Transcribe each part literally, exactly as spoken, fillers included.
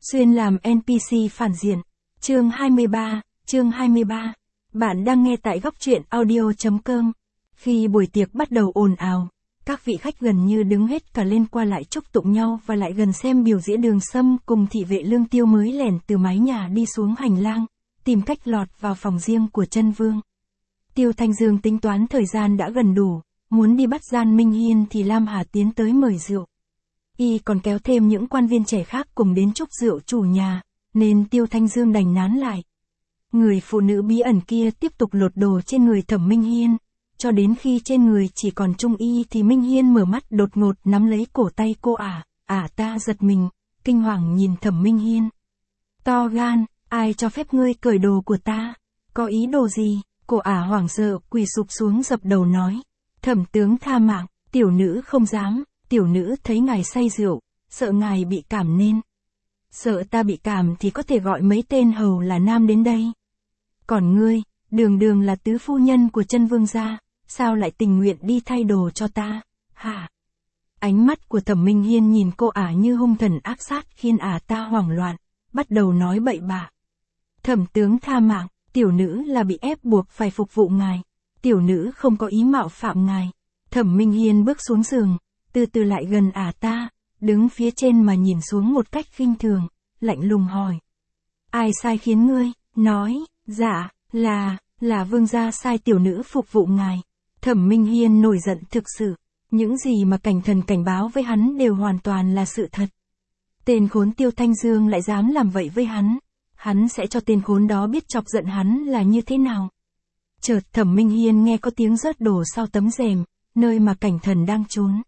Xuyên làm en pê xê phản diện. Chương hai mươi ba, chương hai mươi ba. Bạn đang nghe tại góc truyện audio.com. Khi buổi tiệc bắt đầu ồn ào, các vị khách gần như đứng hết cả lên qua lại chúc tụng nhau và lại gần xem biểu diễn Đường Sâm cùng thị vệ Lương Tiêu mới lẻn từ mái nhà đi xuống hành lang, tìm cách lọt vào phòng riêng của Chân Vương. Tiêu Thanh Dương tính toán thời gian đã gần đủ, muốn đi bắt gian Minh Hiên thì Lam Hà tiến tới mời rượu. Y còn kéo thêm những quan viên trẻ khác cùng đến chúc rượu chủ nhà, nên Tiêu Thanh Dương đành nán lại. Người phụ nữ bí ẩn kia tiếp tục lột đồ trên người Thẩm Minh Hiên, cho đến khi trên người chỉ còn trung y thì Minh Hiên mở mắt đột ngột nắm lấy cổ tay cô ả, ả ta giật mình, kinh hoàng nhìn Thẩm Minh Hiên. To gan, ai cho phép ngươi cởi đồ của ta? Có ý đồ gì? Cô ả hoảng sợ quỳ sụp xuống dập đầu nói. Thẩm tướng tha mạng, tiểu nữ không dám, tiểu nữ thấy ngài say rượu, sợ ngài bị cảm nên. Sợ ta bị cảm thì có thể gọi mấy tên hầu là nam đến đây. Còn ngươi, đường đường là tứ phu nhân của Chân Vương gia, sao lại tình nguyện đi thay đồ cho ta, hả? Ánh mắt của Thẩm Minh Hiên nhìn cô ả như hung thần ác sát khiến ả ta hoảng loạn, bắt đầu nói bậy bạ. Thẩm tướng tha mạng, tiểu nữ là bị ép buộc phải phục vụ ngài, tiểu nữ không có ý mạo phạm ngài. Thẩm Minh Hiên bước xuống giường, từ từ lại gần ả ta, đứng phía trên mà nhìn xuống một cách khinh thường, lạnh lùng hỏi. Ai sai khiến ngươi? Nói, dạ, là, là vương gia sai tiểu nữ phục vụ ngài. Thẩm Minh Hiên nổi giận thực sự, những gì mà Cảnh Thần cảnh báo với hắn đều hoàn toàn là sự thật. Tên khốn Tiêu Thanh Dương lại dám làm vậy với hắn, hắn sẽ cho tên khốn đó biết chọc giận hắn là như thế nào. Chợt Thẩm Minh Hiên nghe có tiếng rớt đổ sau tấm rèm, nơi mà Cảnh Thần đang trốn.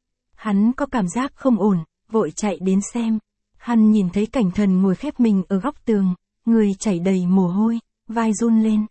Hắn có cảm giác không ổn, vội chạy đến xem. Hắn nhìn thấy Cảnh Thần ngồi khép mình ở góc tường, người chảy đầy mồ hôi, vai run lên.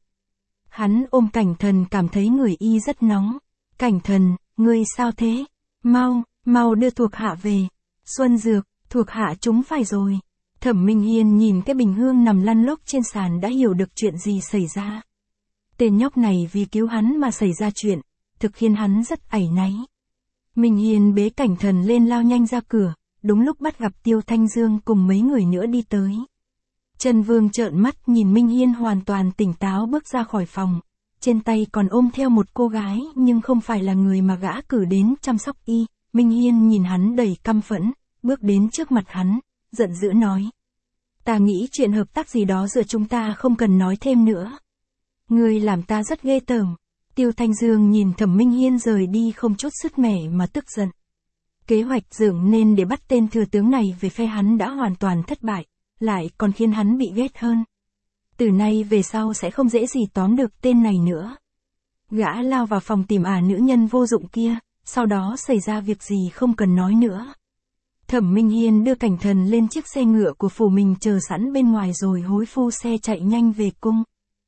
Hắn ôm Cảnh Thần cảm thấy người y rất nóng. Cảnh Thần, ngươi sao thế? Mau, mau đưa thuộc hạ về. Xuân Dược, thuộc hạ chúng phải rồi. Thẩm Minh Hiên nhìn cái bình hương nằm lăn lóc trên sàn đã hiểu được chuyện gì xảy ra. Tên nhóc này vì cứu hắn mà xảy ra chuyện, thực khiến hắn rất áy náy. Minh Hiên bế Cảnh Thần lên lao nhanh ra cửa, đúng lúc bắt gặp Tiêu Thanh Dương cùng mấy người nữa đi tới. Chân Vương trợn mắt nhìn Minh Hiên hoàn toàn tỉnh táo bước ra khỏi phòng, trên tay còn ôm theo một cô gái nhưng không phải là người mà gã cử đến chăm sóc y. Minh Hiên nhìn hắn đầy căm phẫn, bước đến trước mặt hắn, giận dữ nói. Ta nghĩ chuyện hợp tác gì đó giữa chúng ta không cần nói thêm nữa. Ngươi làm ta rất ghê tởm. Tiêu Thanh Dương nhìn Thẩm Minh Hiên rời đi không chút sứt mẻ mà tức giận. Kế hoạch dựng nên để bắt tên thừa tướng này về phe hắn đã hoàn toàn thất bại, lại còn khiến hắn bị ghét hơn. Từ nay về sau sẽ không dễ gì tóm được tên này nữa. Gã lao vào phòng tìm ả nữ nhân vô dụng kia, sau đó xảy ra việc gì không cần nói nữa. Thẩm Minh Hiên đưa Cảnh Thần lên chiếc xe ngựa của phủ mình chờ sẵn bên ngoài rồi hối phu xe chạy nhanh về cung.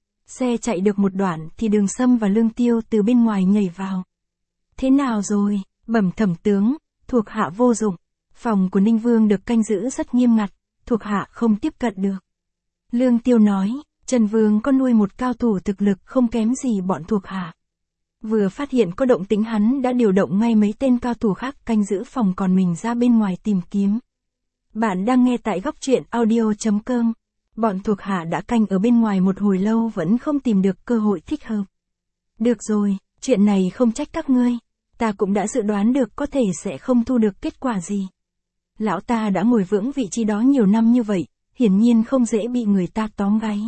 Xe chạy được một đoạn thì Đường Sâm và Lương Tiêu từ bên ngoài nhảy vào. Thế nào rồi, bẩm thẩm tướng, thuộc hạ vô dụng. Phòng của Ninh Vương được canh giữ rất nghiêm ngặt, thuộc hạ không tiếp cận được. Lương Tiêu nói, Trần Vương có nuôi một cao thủ thực lực không kém gì bọn thuộc hạ. Vừa phát hiện có động tĩnh hắn đã điều động ngay mấy tên cao thủ khác canh giữ phòng còn mình ra bên ngoài tìm kiếm. Bạn đang nghe tại góc truyện audio.com. Bọn thuộc hạ đã canh ở bên ngoài một hồi lâu vẫn không tìm được cơ hội thích hợp. Được rồi, chuyện này không trách các ngươi. Ta cũng đã dự đoán được có thể sẽ không thu được kết quả gì. Lão ta đã ngồi vững vị trí đó nhiều năm như vậy, hiển nhiên không dễ bị người ta tóm gáy.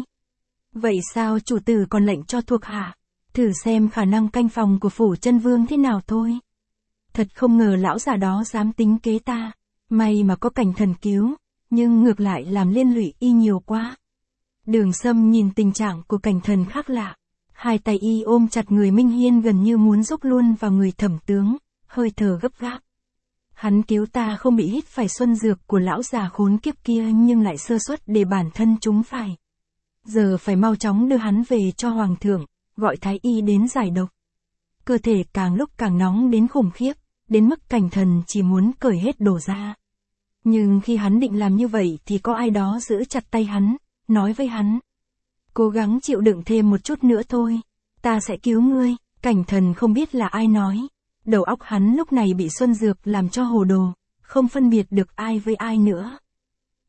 Vậy sao chủ tử còn lệnh cho thuộc hạ? Thử xem khả năng canh phòng của phủ Chân Vương thế nào thôi. Thật không ngờ lão già đó dám tính kế ta. May mà có Cảnh Thần cứu, nhưng ngược lại làm liên lụy y nhiều quá. Đường Sâm nhìn tình trạng của Cảnh Thần khác lạ. Hai tay y ôm chặt người Minh Hiên gần như muốn rúc luôn vào người thẩm tướng, hơi thở gấp gáp. Hắn cứu ta không bị hít phải xuân dược của lão già khốn kiếp kia nhưng lại sơ suất để bản thân chúng phải. Giờ phải mau chóng đưa hắn về cho hoàng thượng, gọi thái y đến giải độc. Cơ thể càng lúc càng nóng đến khủng khiếp, đến mức Cảnh Thần chỉ muốn cởi hết đồ ra. Nhưng khi hắn định làm như vậy thì có ai đó giữ chặt tay hắn, nói với hắn. Cố gắng chịu đựng thêm một chút nữa thôi, ta sẽ cứu ngươi. Cảnh Thần không biết là ai nói. Đầu óc hắn lúc này bị xuân dược làm cho hồ đồ, không phân biệt được ai với ai nữa.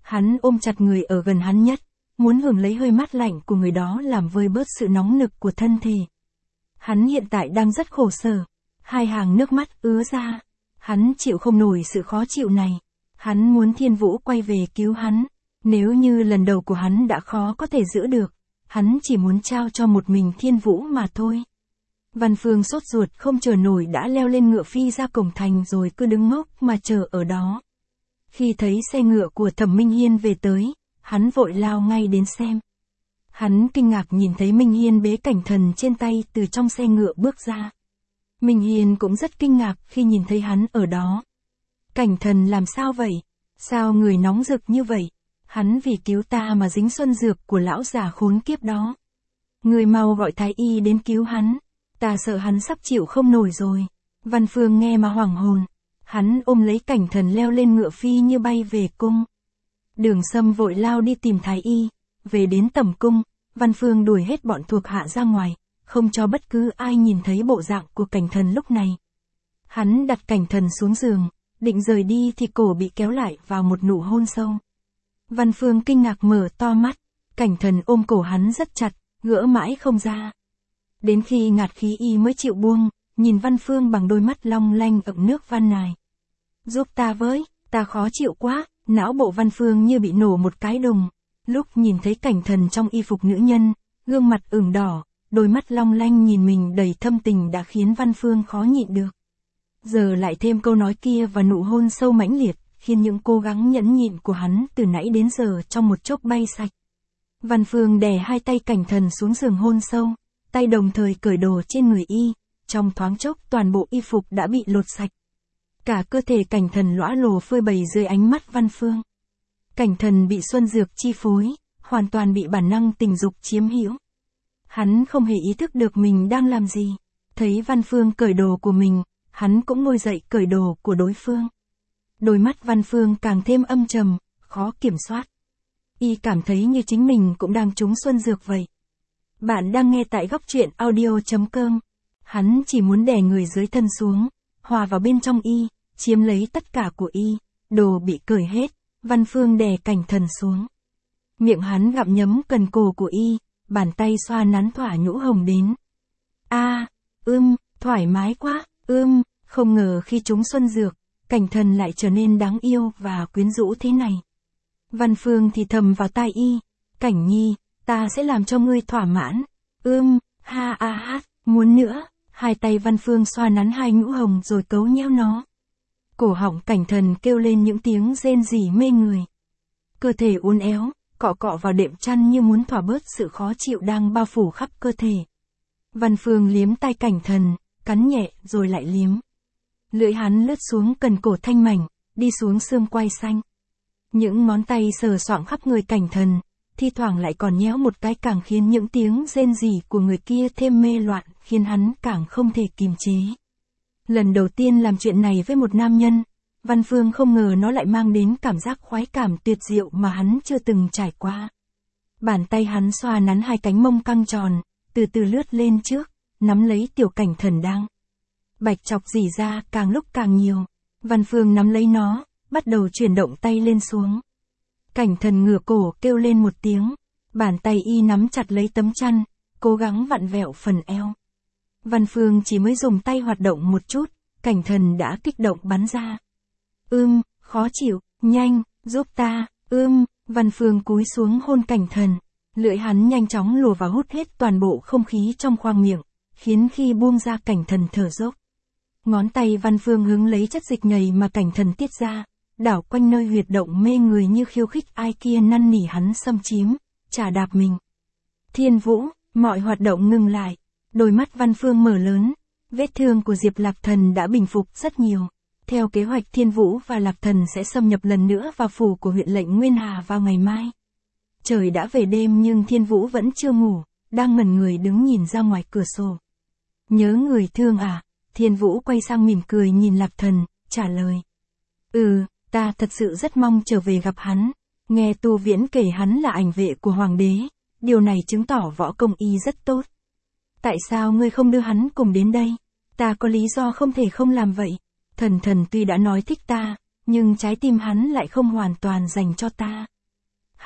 Hắn ôm chặt người ở gần hắn nhất, muốn hưởng lấy hơi mát lạnh của người đó làm vơi bớt sự nóng nực của thân thể. Hắn hiện tại đang rất khổ sở, hai hàng nước mắt ứa ra. Hắn chịu không nổi sự khó chịu này. Hắn muốn Thiên Vũ quay về cứu hắn. Nếu như lần đầu của hắn đã khó có thể giữ được, hắn chỉ muốn trao cho một mình Thiên Vũ mà thôi. Văn Phương sốt ruột không chờ nổi đã leo lên ngựa phi ra cổng thành rồi cứ đứng ngốc mà chờ ở đó. Khi thấy xe ngựa của Thẩm Minh Hiên về tới, hắn vội lao ngay đến xem. Hắn kinh ngạc nhìn thấy Minh Hiên bế Cảnh Thần trên tay từ trong xe ngựa bước ra. Minh Hiên cũng rất kinh ngạc khi nhìn thấy hắn ở đó. Cảnh Thần làm sao vậy? Sao người nóng rực như vậy? Hắn vì cứu ta mà dính xuân dược của lão già khốn kiếp đó. Người mau gọi thái y đến cứu hắn. Ta sợ hắn sắp chịu không nổi rồi. Văn Phương nghe mà hoảng hồn. Hắn ôm lấy Cảnh Thần leo lên ngựa phi như bay về cung. Đường Sâm vội lao đi tìm thái y. Về đến tẩm cung, Văn Phương đuổi hết bọn thuộc hạ ra ngoài, không cho bất cứ ai nhìn thấy bộ dạng của Cảnh Thần lúc này. Hắn đặt Cảnh Thần xuống giường, định rời đi thì cổ bị kéo lại vào một nụ hôn sâu. Văn Phương kinh ngạc mở to mắt, Cảnh Thần ôm cổ hắn rất chặt, gỡ mãi không ra. Đến khi ngạt khí y mới chịu buông, nhìn Văn Phương bằng đôi mắt long lanh ẩn nước van nài. Giúp ta với, ta khó chịu quá, não bộ Văn Phương như bị nổ một cái đùng. Lúc nhìn thấy Cảnh Thần trong y phục nữ nhân, gương mặt ửng đỏ, đôi mắt long lanh nhìn mình đầy thâm tình đã khiến Văn Phương khó nhịn được. Giờ lại thêm câu nói kia và nụ hôn sâu mãnh liệt, khiến những cố gắng nhẫn nhịn của hắn từ nãy đến giờ trong một chốc bay sạch. Văn Phương đè hai tay Cảnh Thần xuống giường hôn sâu, tay đồng thời cởi đồ trên người y, trong thoáng chốc toàn bộ y phục đã bị lột sạch. Cả cơ thể Cảnh Thần lõa lồ phơi bày dưới ánh mắt Văn Phương. Cảnh Thần bị xuân dược chi phối, hoàn toàn bị bản năng tình dục chiếm hữu. Hắn không hề ý thức được mình đang làm gì. Thấy Văn Phương cởi đồ của mình, hắn cũng ngồi dậy cởi đồ của đối phương. Đôi mắt Văn Phương càng thêm âm trầm, khó kiểm soát. Y cảm thấy như chính mình cũng đang trúng xuân dược vậy. Bạn đang nghe tại góc truyện audio chấm com. Hắn chỉ muốn đè người dưới thân xuống, hòa vào bên trong y, chiếm lấy tất cả của y. Đồ bị cởi hết, Văn Phương đè Cảnh Thần xuống. Miệng hắn gặm nhấm cần cổ của y, bàn tay xoa nắn thỏa nhũ hồng đến. A, à, ưm, thoải mái quá, ưm, không ngờ khi trúng xuân dược, Cảnh Thần lại trở nên đáng yêu và quyến rũ thế này. Văn Phương thì thầm vào tai y, Cảnh Nhi, ta sẽ làm cho ngươi thỏa mãn. Ưm, ha a hát, muốn nữa. Hai tay Văn Phương xoa nắn hai nhũ hồng rồi cấu nheo nó. Cổ họng Cảnh Thần kêu lên những tiếng rên rỉ mê người. Cơ thể uốn éo, cọ cọ vào đệm chăn như muốn thỏa bớt sự khó chịu đang bao phủ khắp cơ thể. Văn Phương liếm tay Cảnh Thần, cắn nhẹ rồi lại liếm. Lưỡi hắn lướt xuống cần cổ thanh mảnh, đi xuống xương quai xanh. Những ngón tay sờ soạng khắp người Cảnh Thần, thi thoảng lại còn nhéo một cái càng khiến những tiếng rên rỉ của người kia thêm mê loạn, khiến hắn càng không thể kìm chế. Lần đầu tiên làm chuyện này với một nam nhân, Văn Phương không ngờ nó lại mang đến cảm giác khoái cảm tuyệt diệu mà hắn chưa từng trải qua. Bàn tay hắn xoa nắn hai cánh mông căng tròn, từ từ lướt lên trước, nắm lấy tiểu Cảnh Thần đang bạch chọc rỉ ra càng lúc càng nhiều. Văn Phương nắm lấy nó, bắt đầu chuyển động tay lên xuống. Cảnh Thần ngửa cổ kêu lên một tiếng, bàn tay y nắm chặt lấy tấm chăn, cố gắng vặn vẹo phần eo. Văn Phương chỉ mới dùng tay hoạt động một chút, Cảnh Thần đã kích động bắn ra. Ưm, khó chịu, nhanh, giúp ta, ưm, Văn Phương cúi xuống hôn Cảnh Thần. Lưỡi hắn nhanh chóng lùa vào hút hết toàn bộ không khí trong khoang miệng, khiến khi buông ra Cảnh Thần thở dốc. Ngón tay Văn Phương hứng lấy chất dịch nhầy mà Cảnh Thần tiết ra, đảo quanh nơi huyệt động mê người như khiêu khích ai kia năn nỉ hắn xâm chiếm, chà đạp mình. Thiên Vũ, mọi hoạt động ngừng lại, đôi mắt Văn Phương mở lớn, vết thương của Diệp Lạc Thần đã bình phục rất nhiều. Theo kế hoạch Thiên Vũ và Lạc Thần sẽ xâm nhập lần nữa vào phủ của huyện lệnh Nguyên Hà vào ngày mai. Trời đã về đêm nhưng Thiên Vũ vẫn chưa ngủ, đang ngẩn người đứng nhìn ra ngoài cửa sổ. Nhớ người thương à? Thiên Vũ quay sang mỉm cười nhìn Lạc Thần, trả lời. Ừ, ta thật sự rất mong trở về gặp hắn. Nghe Tu Viễn kể hắn là ảnh vệ của hoàng đế, điều này chứng tỏ võ công y rất tốt. Tại sao ngươi không đưa hắn cùng đến đây? Ta có lý do không thể không làm vậy. Thần Thần tuy đã nói thích ta, nhưng trái tim hắn lại không hoàn toàn dành cho ta.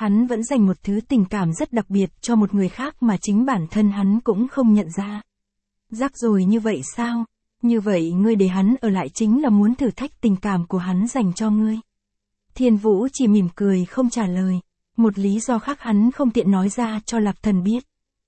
Hắn vẫn dành một thứ tình cảm rất đặc biệt cho một người khác mà chính bản thân hắn cũng không nhận ra. Rắc rối như vậy sao? Như vậy ngươi để hắn ở lại chính là muốn thử thách tình cảm của hắn dành cho ngươi. Thiên Vũ chỉ mỉm cười không trả lời. Một lý do khác hắn không tiện nói ra cho Lạp Thần biết.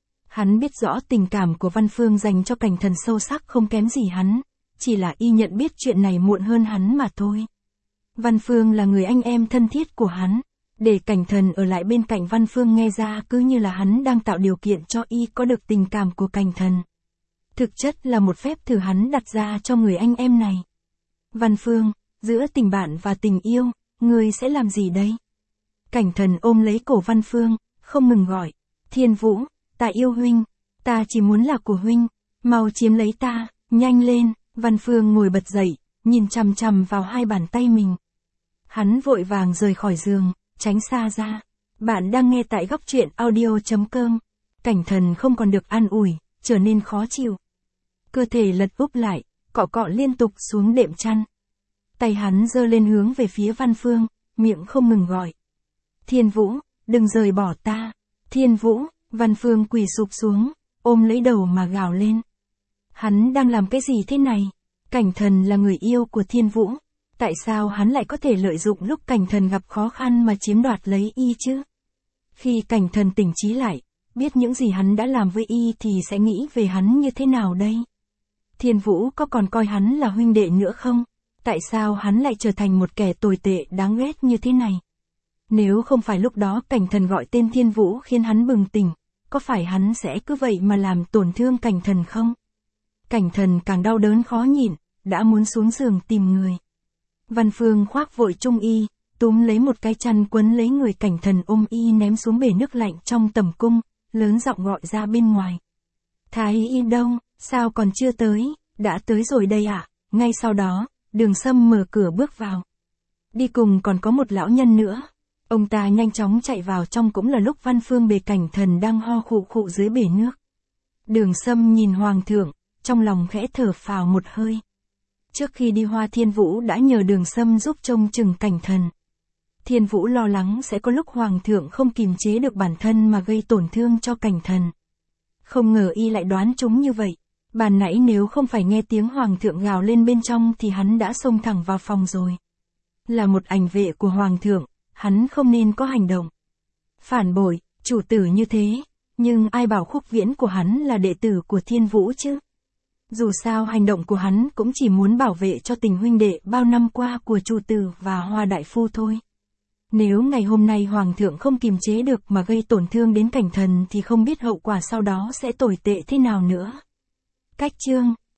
Hắn biết rõ tình cảm của Văn Phương dành cho Cảnh Thần sâu sắc không kém gì hắn. Chỉ là y nhận biết chuyện này muộn hơn hắn mà thôi. Văn Phương là người anh em thân thiết của hắn. Để Cảnh Thần ở lại bên cạnh Văn Phương nghe ra cứ như là hắn đang tạo điều kiện cho y có được tình cảm của Cảnh Thần. Thực chất là một phép thử hắn đặt ra cho người anh em này. Văn Phương, giữa tình bạn và tình yêu, ngươi sẽ làm gì đây? Cảnh Thần ôm lấy cổ Văn Phương, không ngừng gọi. Thiên Vũ, ta yêu huynh, ta chỉ muốn là của huynh, mau chiếm lấy ta, nhanh lên. Văn Phương ngồi bật dậy, nhìn chằm chằm vào hai bàn tay mình. Hắn vội vàng rời khỏi giường, tránh xa ra. Bạn đang nghe tại góc truyện audio chấm com. Cảnh Thần không còn được an ủi, trở nên khó chịu. Cơ thể lật úp lại, cọ cọ liên tục xuống đệm chăn. Tay hắn giơ lên hướng về phía Văn Phương, miệng không ngừng gọi. Thiên Vũ, đừng rời bỏ ta. Thiên Vũ, Văn Phương quỳ sụp xuống, ôm lấy đầu mà gào lên. Hắn đang làm cái gì thế này? Cảnh Thần là người yêu của Thiên Vũ. Tại sao hắn lại có thể lợi dụng lúc Cảnh Thần gặp khó khăn mà chiếm đoạt lấy y chứ? Khi Cảnh Thần tỉnh trí lại, biết những gì hắn đã làm với y thì sẽ nghĩ về hắn như thế nào đây? Thiên Vũ có còn coi hắn là huynh đệ nữa không? Tại sao hắn lại trở thành một kẻ tồi tệ đáng ghét như thế này? Nếu không phải lúc đó Cảnh Thần gọi tên Thiên Vũ khiến hắn bừng tỉnh, có phải hắn sẽ cứ vậy mà làm tổn thương Cảnh Thần không? Cảnh Thần càng đau đớn khó nhịn, đã muốn xuống giường tìm người. Văn Phương khoác vội trung y, túm lấy một cái chăn quấn lấy người Cảnh Thần ôm y ném xuống bể nước lạnh trong tầm cung, lớn giọng gọi ra bên ngoài. Thái y đâu, sao còn chưa tới? Đã tới rồi đây ạ. À? Ngay sau đó, Đường Sâm mở cửa bước vào. Đi cùng còn có một lão nhân nữa. Ông ta nhanh chóng chạy vào trong cũng là lúc Văn Phương bề Cảnh Thần đang ho khụ khụ dưới bể nước. Đường Sâm nhìn Hoàng thượng, trong lòng khẽ thở phào một hơi. Trước khi đi Hoa Thiên Vũ đã nhờ Đường Sâm giúp trông chừng Cảnh Thần. Thiên Vũ lo lắng sẽ có lúc Hoàng thượng không kìm chế được bản thân mà gây tổn thương cho Cảnh Thần. Không ngờ y lại đoán trúng như vậy. Bàn nãy nếu không phải nghe tiếng Hoàng thượng gào lên bên trong thì hắn đã xông thẳng vào phòng rồi. Là một ảnh vệ của Hoàng thượng, hắn không nên có hành động phản bội, chủ tử như thế. Nhưng ai bảo Khúc Viễn của hắn là đệ tử của Thiên Vũ chứ? Dù sao hành động của hắn cũng chỉ muốn bảo vệ cho tình huynh đệ bao năm qua của chủ tử và Hoa đại phu thôi. Nếu ngày hôm nay Hoàng thượng không kiềm chế được mà gây tổn thương đến Cảnh Thần thì không biết hậu quả sau đó sẽ tồi tệ thế nào nữa. Cách chương